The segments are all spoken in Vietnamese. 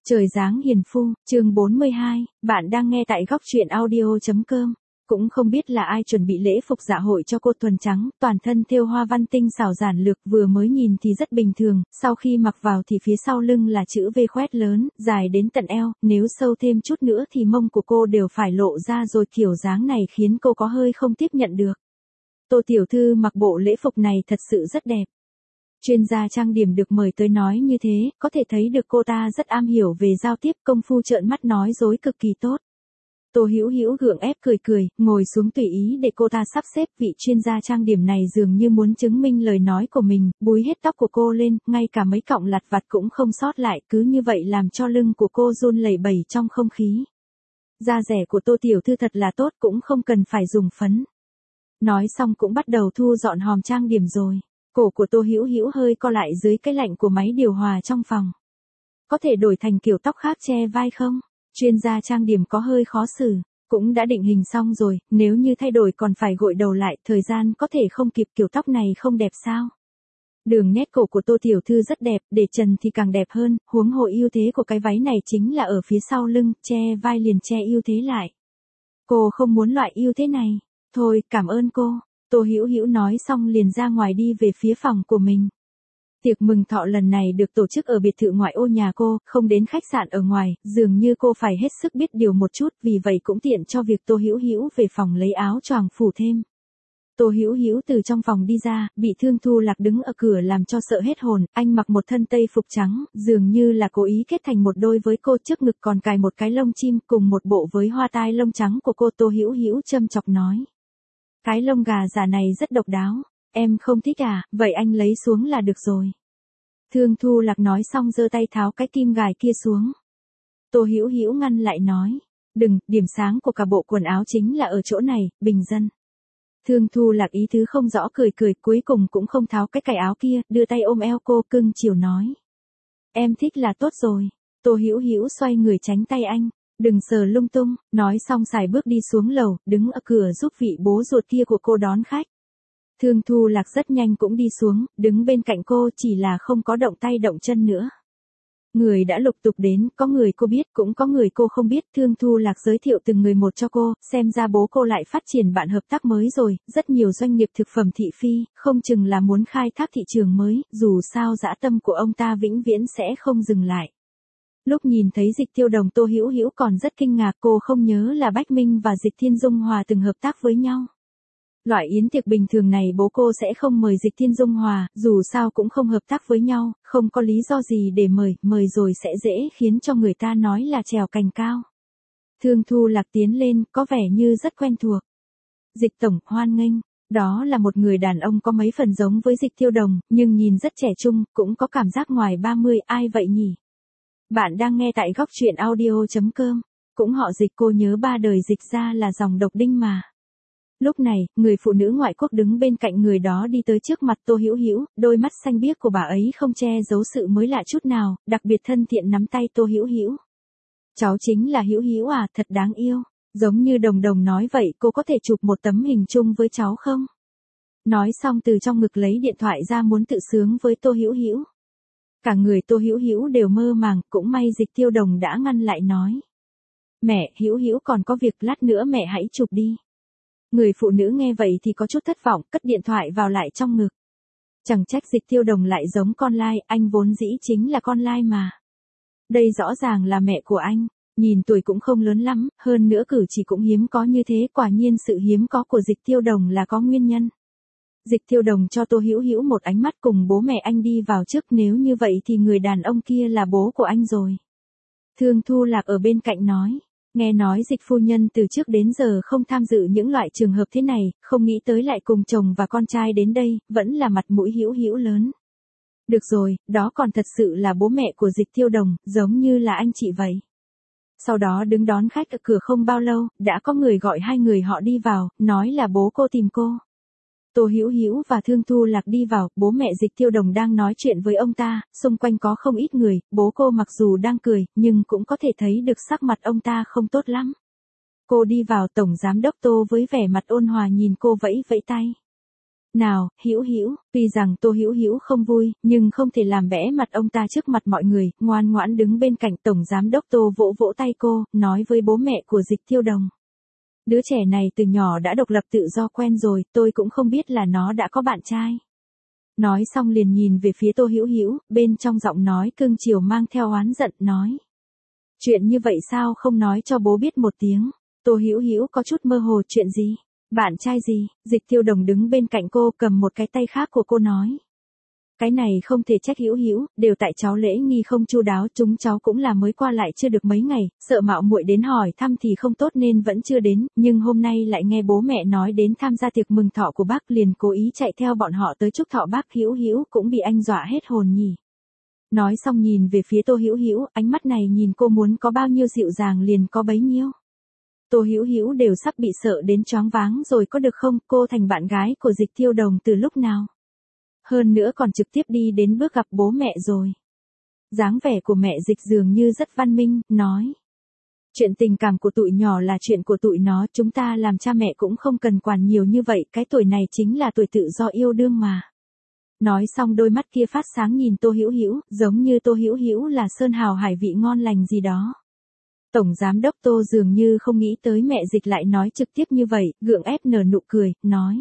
Trời dáng hiền phu, chương 42, bạn đang nghe tại góc truyện audio.com. Cũng không biết là ai chuẩn bị lễ phục dạ hội cho cô thuần trắng, toàn thân thêu hoa văn tinh xảo giản lược, vừa mới nhìn thì rất bình thường, sau khi mặc vào thì phía sau lưng là chữ V khoét lớn, dài đến tận eo, nếu sâu thêm chút nữa thì mông của cô đều phải lộ ra rồi, kiểu dáng này khiến cô có hơi không tiếp nhận được. Tô tiểu thư mặc bộ lễ phục này thật sự rất đẹp. Chuyên gia trang điểm được mời tới nói như thế, có thể thấy được cô ta rất am hiểu về giao tiếp, công phu trợn mắt nói dối cực kỳ tốt. Tô Hữu Hữu gượng ép cười cười, ngồi xuống tùy ý để cô ta sắp xếp. Vị chuyên gia trang điểm này dường như muốn chứng minh lời nói của mình, búi hết tóc của cô lên, ngay cả mấy cọng lặt vặt cũng không sót lại, cứ như vậy làm cho lưng của cô run lẩy bẩy trong không khí. Da rẻ của Tô tiểu thư thật là tốt, cũng không cần phải dùng phấn. Nói xong cũng bắt đầu thu dọn hòm trang điểm rồi. Cổ của Tô Hữu Hữu hơi co lại dưới cái lạnh của máy điều hòa trong phòng. Có thể đổi thành kiểu tóc khác che vai không? Chuyên gia trang điểm có hơi khó xử. Cũng đã định hình xong rồi, nếu như thay đổi còn phải gội đầu lại, thời gian có thể không kịp, kiểu tóc này không đẹp sao? Đường nét cổ của Tô tiểu thư rất đẹp, để trần thì càng đẹp hơn, huống hồ ưu thế của cái váy này chính là ở phía sau lưng, che vai liền che ưu thế lại. Cô không muốn loại ưu thế này. Thôi, cảm ơn cô. Tô Hữu Hữu nói xong liền ra ngoài đi về phía phòng của mình. Tiệc mừng thọ lần này được tổ chức ở biệt thự ngoại ô nhà cô, không đến khách sạn ở ngoài, dường như cô phải hết sức biết điều một chút, vì vậy cũng tiện cho việc Tô Hữu Hữu về phòng lấy áo choàng phủ thêm. Tô Hữu Hữu từ trong phòng đi ra, bị Thương Thu Lạc đứng ở cửa làm cho sợ hết hồn. Anh mặc một thân tây phục trắng, dường như là cố ý kết thành một đôi với cô, trước ngực còn cài một cái lông chim cùng một bộ với hoa tai lông trắng của cô. Tô Hữu Hữu châm chọc nói. Cái lông gà giả này rất độc đáo, em không thích à, vậy anh lấy xuống là được rồi. Thương Thu Lạc nói xong giơ tay tháo cái kim gài kia xuống. Tô Hữu Hữu ngăn lại nói, đừng, điểm sáng của cả bộ quần áo chính là ở chỗ này, bình dân. Thương Thu Lạc ý tứ không rõ, cười cười, cuối cùng cũng không tháo cái cài áo kia, đưa tay ôm eo cô, cưng chiều nói. Em thích là tốt rồi. Tô Hữu Hữu xoay người tránh tay anh. Đừng sờ lung tung, nói xong xài bước đi xuống lầu, đứng ở cửa giúp vị bố ruột kia của cô đón khách. Thương Thu Lạc rất nhanh cũng đi xuống, đứng bên cạnh cô, chỉ là không có động tay động chân nữa. Người đã lục tục đến, có người cô biết, cũng có người cô không biết. Thương Thu Lạc giới thiệu từng người một cho cô, xem ra bố cô lại phát triển bạn hợp tác mới rồi, rất nhiều doanh nghiệp thực phẩm thị phi, không chừng là muốn khai thác thị trường mới, dù sao dã tâm của ông ta vĩnh viễn sẽ không dừng lại. Lúc nhìn thấy Dịch Tiêu Đồng, Tô Hữu Hữu còn rất kinh ngạc, cô không nhớ là Bách Minh và Dịch Thiên Dung Hòa từng hợp tác với nhau. Loại yến tiệc bình thường này bố cô sẽ không mời Dịch Thiên Dung Hòa, dù sao cũng không hợp tác với nhau, không có lý do gì để mời rồi sẽ dễ khiến cho người ta nói là trèo cành cao. Thương Thu Lạc tiến lên, có vẻ như rất quen thuộc. Dịch tổng, hoan nghênh. Đó là một người đàn ông có mấy phần giống với Dịch Tiêu Đồng, nhưng nhìn rất trẻ trung, cũng có cảm giác ngoài 30, ai vậy nhỉ? Bạn đang nghe tại góc truyện audio.com. Cũng họ Dịch, cô nhớ ba đời Dịch ra là dòng độc đinh mà. Lúc này, người phụ nữ ngoại quốc đứng bên cạnh người đó đi tới trước mặt Tô Hữu Hữu, đôi mắt xanh biếc của bà ấy không che giấu sự mới lạ chút nào, đặc biệt thân thiện nắm tay Tô Hữu Hữu. Cháu chính là Hữu Hữu à, thật đáng yêu. Giống như Đồng Đồng nói vậy, cô có thể chụp một tấm hình chung với cháu không? Nói xong từ trong ngực lấy điện thoại ra muốn tự sướng với Tô Hữu Hữu. Cả người Tô Hữu Hữu đều mơ màng, cũng may Dịch Tiêu Đồng đã ngăn lại nói. Mẹ, Hữu Hữu còn có việc, lát nữa mẹ hãy chụp đi. Người phụ nữ nghe vậy thì có chút thất vọng, cất điện thoại vào lại trong ngực. Chẳng trách Dịch Tiêu Đồng lại giống con lai, anh vốn dĩ chính là con lai mà. Đây rõ ràng là mẹ của anh, nhìn tuổi cũng không lớn lắm, hơn nữa cử chỉ cũng hiếm có như thế, quả nhiên sự hiếm có của Dịch Tiêu Đồng là có nguyên nhân. Dịch Tiêu Đồng cho Tô Hữu Hữu một ánh mắt, cùng bố mẹ anh đi vào trước, nếu như vậy thì người đàn ông kia là bố của anh rồi. Thương Thu Lạc ở bên cạnh nói, nghe nói Dịch phu nhân từ trước đến giờ không tham dự những loại trường hợp thế này, không nghĩ tới lại cùng chồng và con trai đến đây, vẫn là mặt mũi Hữu Hữu lớn. Được rồi, đó còn thật sự là bố mẹ của Dịch Tiêu Đồng, giống như là anh chị vậy. Sau đó đứng đón khách ở cửa không bao lâu, đã có người gọi hai người họ đi vào, nói là bố cô tìm cô. Tô Hữu Hữu và Thương Thu Lạc đi vào, bố mẹ Dịch Tiêu Đồng đang nói chuyện với ông ta, xung quanh có không ít người, bố cô mặc dù đang cười, nhưng cũng có thể thấy được sắc mặt ông ta không tốt lắm. Cô đi vào, tổng giám đốc Tô với vẻ mặt ôn hòa nhìn cô vẫy vẫy tay. Nào, Hữu Hữu, tuy rằng Tô Hữu Hữu không vui, nhưng không thể làm bẽ mặt ông ta trước mặt mọi người, ngoan ngoãn đứng bên cạnh tổng giám đốc Tô vỗ vỗ tay cô, nói với bố mẹ của Dịch Tiêu Đồng. Đứa trẻ này từ nhỏ đã độc lập tự do quen rồi, tôi cũng không biết là nó đã có bạn trai. Nói xong liền nhìn về phía Tô Hữu Hữu, bên trong giọng nói cương chiều mang theo oán giận, nói. Chuyện như vậy sao không nói cho bố biết một tiếng? Tô Hữu Hữu có chút mơ hồ, chuyện gì? Bạn trai gì? Dịch Tiêu Đồng đứng bên cạnh cô cầm một cái tay khác của cô nói. Cái này không thể trách Hữu Hữu, đều tại cháu lễ nghi không chu đáo, chúng cháu cũng là mới qua lại chưa được mấy ngày, sợ mạo muội đến hỏi thăm thì không tốt nên vẫn chưa đến, nhưng hôm nay lại nghe bố mẹ nói đến tham gia tiệc mừng thọ của bác liền cố ý chạy theo bọn họ tới chúc thọ bác. Hữu Hữu cũng bị anh dọa hết hồn nhỉ. Nói xong nhìn về phía Tô Hữu Hữu, ánh mắt này nhìn cô muốn có bao nhiêu dịu dàng liền có bấy nhiêu. Tô Hữu Hữu đều sắp bị sợ đến choáng váng rồi, có được không, cô thành bạn gái của Dịch Tiêu Đồng từ lúc nào? Hơn nữa còn trực tiếp đi đến bước gặp bố mẹ rồi. Dáng vẻ của mẹ Dịch dường như rất văn minh, nói. Chuyện tình cảm của tụi nhỏ là chuyện của tụi nó, chúng ta làm cha mẹ cũng không cần quản nhiều như vậy, cái tuổi này chính là tuổi tự do yêu đương mà. Nói xong đôi mắt kia phát sáng nhìn Tô Hữu Hữu, giống như Tô Hữu Hữu là sơn hào hải vị ngon lành gì đó. Tổng giám đốc Tô dường như không nghĩ tới mẹ Dịch lại nói trực tiếp như vậy, gượng ép nở nụ cười, nói.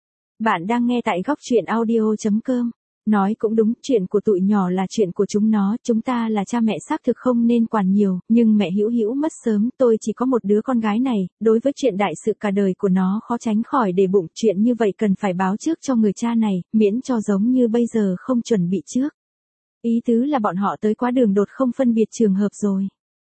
Bạn đang nghe tại góc truyện audio.com. Nói cũng đúng, chuyện của tụi nhỏ là chuyện của chúng nó, chúng ta là cha mẹ xác thực không nên quản nhiều, nhưng mẹ Hữu Hữu mất sớm, tôi chỉ có một đứa con gái này, đối với chuyện đại sự cả đời của nó khó tránh khỏi để bụng, chuyện như vậy cần phải báo trước cho người cha này, miễn cho giống như bây giờ không chuẩn bị trước. Ý tứ là bọn họ tới quá đường đột không phân biệt trường hợp rồi.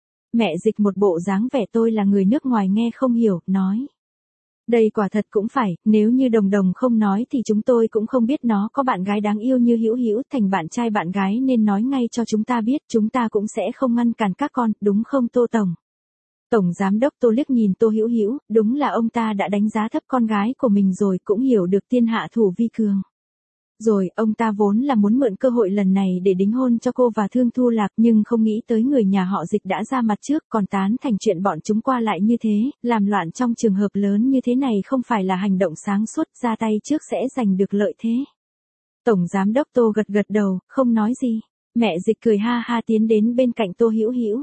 Mẹ Dịch một bộ dáng vẻ tôi là người nước ngoài nghe không hiểu, nói. Đây quả thật cũng phải, nếu như Đồng Đồng không nói thì chúng tôi cũng không biết nó có bạn gái đáng yêu như Hữu Hữu, thành bạn trai bạn gái nên nói ngay cho chúng ta biết, chúng ta cũng sẽ không ngăn cản các con, đúng không Tô Tổng? Tổng giám đốc Tô liếc nhìn Tô Hữu Hữu, đúng là ông ta đã đánh giá thấp con gái của mình rồi, cũng hiểu được thiên hạ thủ vi cường. Rồi, ông ta vốn là muốn mượn cơ hội lần này để đính hôn cho cô và Thương Thu Lạc, nhưng không nghĩ tới người nhà họ Dịch đã ra mặt trước, còn tán thành chuyện bọn chúng qua lại như thế, làm loạn trong trường hợp lớn như thế này không phải là hành động sáng suốt, ra tay trước sẽ giành được lợi thế. Tổng giám đốc Tô gật gật đầu, không nói gì. Mẹ Dịch cười ha ha tiến đến bên cạnh Tô Hữu Hữu.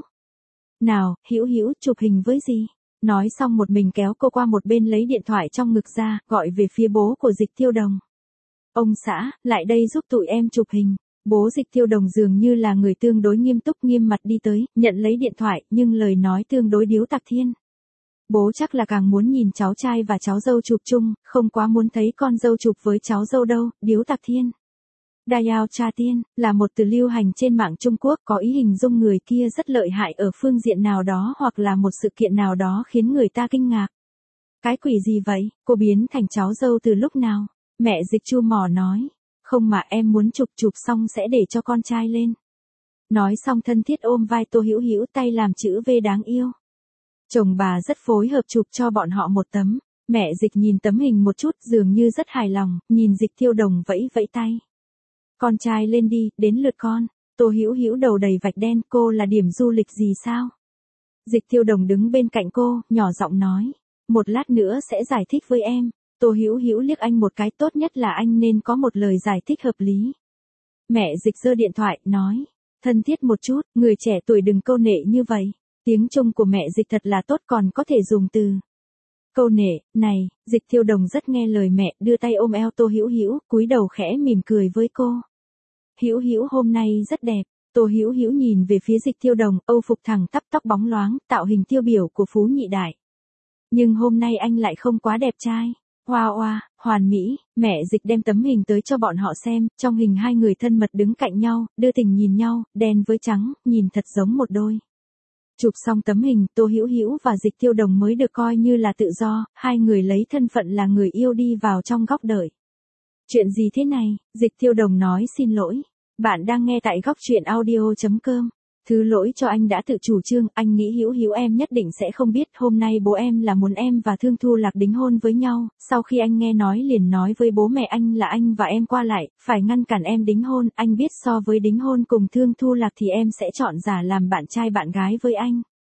Nào, Hữu Hữu, chụp hình với gì? Nói xong một mình kéo cô qua một bên lấy điện thoại trong ngực ra, gọi về phía bố của Dịch Tiêu Đồng. Ông xã, lại đây giúp tụi em chụp hình. Bố Dịch Tiêu Đồng dường như là người tương đối nghiêm túc nghiêm mặt đi tới, nhận lấy điện thoại, nhưng lời nói tương đối điếu tạc thiên. Bố chắc là càng muốn nhìn cháu trai và cháu dâu chụp chung, không quá muốn thấy con dâu chụp với cháu dâu đâu, điếu tạc thiên. Dayao Cha Tiên, là một từ lưu hành trên mạng Trung Quốc, có ý hình dung người kia rất lợi hại ở phương diện nào đó hoặc là một sự kiện nào đó khiến người ta kinh ngạc. Cái quỷ gì vậy, cô biến thành cháu dâu từ lúc nào? Mẹ Dịch chu mỏ nói, không mà em muốn chụp xong sẽ để cho con trai lên. Nói xong thân thiết ôm vai Tô Hữu Hữu, tay làm chữ V đáng yêu. Chồng bà rất phối hợp chụp cho bọn họ một tấm, mẹ Dịch nhìn tấm hình một chút dường như rất hài lòng, nhìn Dịch Tiêu Đồng vẫy vẫy tay. Con trai lên đi, đến lượt con. Tô Hữu Hữu đầu đầy vạch đen, cô là điểm du lịch gì sao? Dịch Tiêu Đồng đứng bên cạnh cô, nhỏ giọng nói, một lát nữa sẽ giải thích với em. Tô Hữu Hữu liếc anh một cái, tốt nhất là anh nên có một lời giải thích hợp lý. Mẹ Dịch giơ điện thoại, nói, thân thiết một chút, người trẻ tuổi đừng câu nệ như vậy. Tiếng Trung của mẹ Dịch thật là tốt, còn có thể dùng từ câu nệ. Này, Dịch Tiêu Đồng rất nghe lời mẹ, đưa tay ôm eo Tô Hữu Hữu, cúi đầu khẽ mỉm cười với cô. Hữu Hữu hôm nay rất đẹp. Tô Hữu Hữu nhìn về phía Dịch Tiêu Đồng, âu phục thẳng tắp, tóc bóng loáng, tạo hình tiêu biểu của phú nhị đại. Nhưng hôm nay anh lại không quá đẹp trai. Hoa hoa, hoàn mỹ. Mẹ Dịch đem tấm hình tới cho bọn họ xem, trong hình hai người thân mật đứng cạnh nhau, đưa tình nhìn nhau, đen với trắng, nhìn thật giống một đôi. Chụp xong tấm hình, Tô Hữu Hữu và Dịch Tiêu Đồng mới được coi như là tự do, hai người lấy thân phận là người yêu đi vào trong góc đợi. Chuyện gì thế này? Dịch Tiêu Đồng nói xin lỗi. Bạn đang nghe tại góc truyện audio.com. Thứ lỗi cho anh đã tự chủ trương, anh nghĩ Hữu Hữu em nhất định sẽ không biết, hôm nay bố em là muốn em và Thương Thu Lạc đính hôn với nhau, sau khi anh nghe nói liền nói với bố mẹ anh là anh và em qua lại, phải ngăn cản em đính hôn, anh biết so với đính hôn cùng Thương Thu Lạc thì em sẽ chọn giả làm bạn trai bạn gái với anh.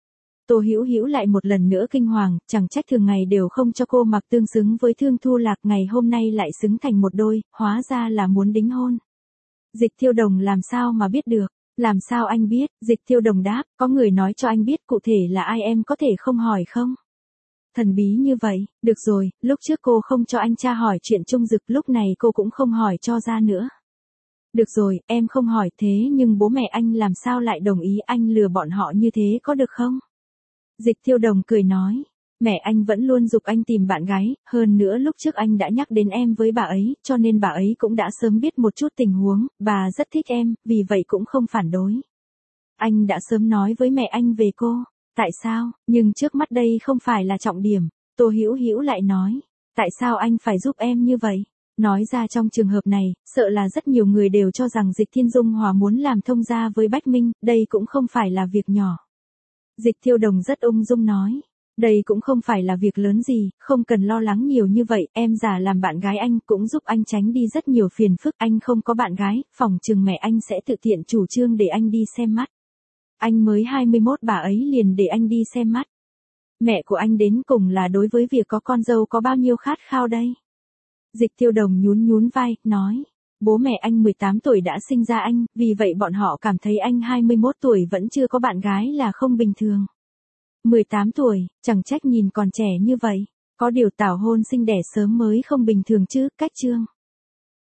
Tô Hữu Hữu lại một lần nữa kinh hoàng, chẳng trách thường ngày đều không cho cô mặc tương xứng với Thương Thu Lạc, ngày hôm nay lại xứng thành một đôi, hóa ra là muốn đính hôn. Dịch Thiêu Đồng làm sao mà biết được? Làm sao anh biết? Dịch Thiêu Đồng đáp, có người nói cho anh biết cụ thể là ai, em có thể không hỏi không? Thần bí như vậy, được rồi, lúc trước cô không cho anh tra hỏi chuyện Trung Dực, lúc này cô cũng không hỏi cho ra nữa. Được rồi, em không hỏi, thế nhưng bố mẹ anh làm sao lại đồng ý anh lừa bọn họ như thế, có được không? Dịch Thiêu Đồng cười nói, mẹ anh vẫn luôn giục anh tìm bạn gái, hơn nữa lúc trước anh đã nhắc đến em với bà ấy, cho nên bà ấy cũng đã sớm biết một chút tình huống, bà rất thích em, vì vậy cũng không phản đối. Anh đã sớm nói với mẹ anh về cô. Tại sao? Nhưng trước mắt đây không phải là trọng điểm. Tô Hữu Hữu lại nói, tại sao anh phải giúp em như vậy? Nói ra trong trường hợp này, sợ là rất nhiều người đều cho rằng Dịch Thiên Dung Hòa muốn làm thông gia với Bách Minh, đây cũng không phải là việc nhỏ. Dịch Thiêu Đồng rất ung dung nói, đây cũng không phải là việc lớn gì, không cần lo lắng nhiều như vậy, em giả làm bạn gái anh cũng giúp anh tránh đi rất nhiều phiền phức, anh không có bạn gái, phòng chừng mẹ anh sẽ tự tiện chủ trương để anh đi xem mắt. Anh mới 21 bà ấy liền để anh đi xem mắt. Mẹ của anh đến cùng là đối với việc có con dâu có bao nhiêu khát khao đây? Dịch Thiêu Đồng nhún nhún vai, nói, bố mẹ anh 18 tuổi đã sinh ra anh, vì vậy bọn họ cảm thấy anh 21 tuổi vẫn chưa có bạn gái là không bình thường. 18 tuổi, chẳng trách nhìn còn trẻ như vậy, có điều tảo hôn sinh đẻ sớm mới không bình thường chứ, cách chương.